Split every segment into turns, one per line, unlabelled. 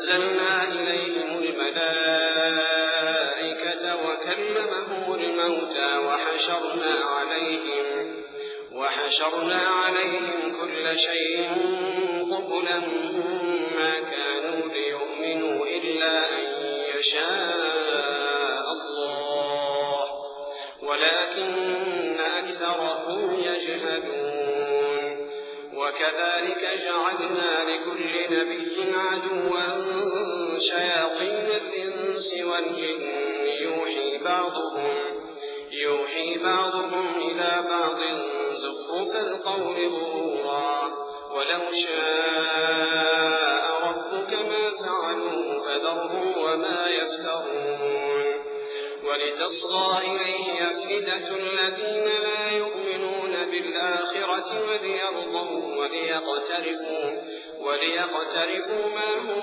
أنزلنا إليهم الملائكة وكلمهم الموتى وحشرنا عليهم كل شيء قبلا ما كانوا ليؤمنوا إلا أن يشاء الله ولكن أكثرهم يجهلون. وكذلك جعلنا لكل نبي عدوا شياطين الإنس والجن يوحي بعضهم إلى بعض زخرف القول غرورا ولو شاء ربك ما فعلوه فذرهم وما يفترون. ولتصغى إليه أفئدة الذين لا يؤمنون بالآخرة وليقترفوا ما هم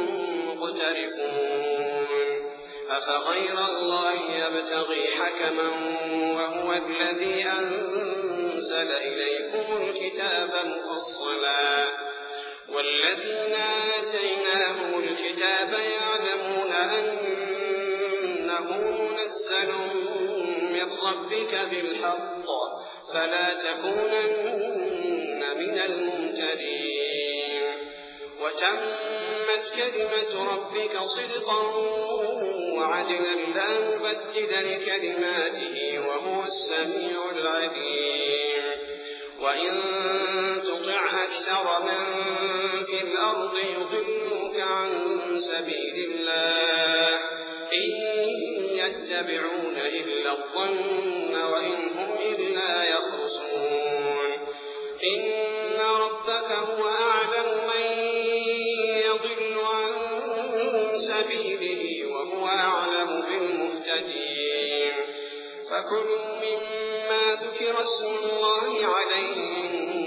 مقترفون. أفغير الله يبتغي حكما وهو الذي أنزل إليكم الكتاب مفصلا والذين آتيناهم الكتاب يعلمون أنه منزل من ربك بالحق فلا تكونن من الممترين. وتمت كلمة ربك صدقا وعدلا لا مبدل لكلماته وهو السميع العليم. وإن تطع أكثر من في الأرض يضلوك عن سبيل الله إن يتبعون إلا الظن وإن هم إلا يخرصون. إن ربك هو أعلم من يضل عن سبيله وهو أعلم بالمهتدين. فكلوا مما ذكر اسم الله عليه إن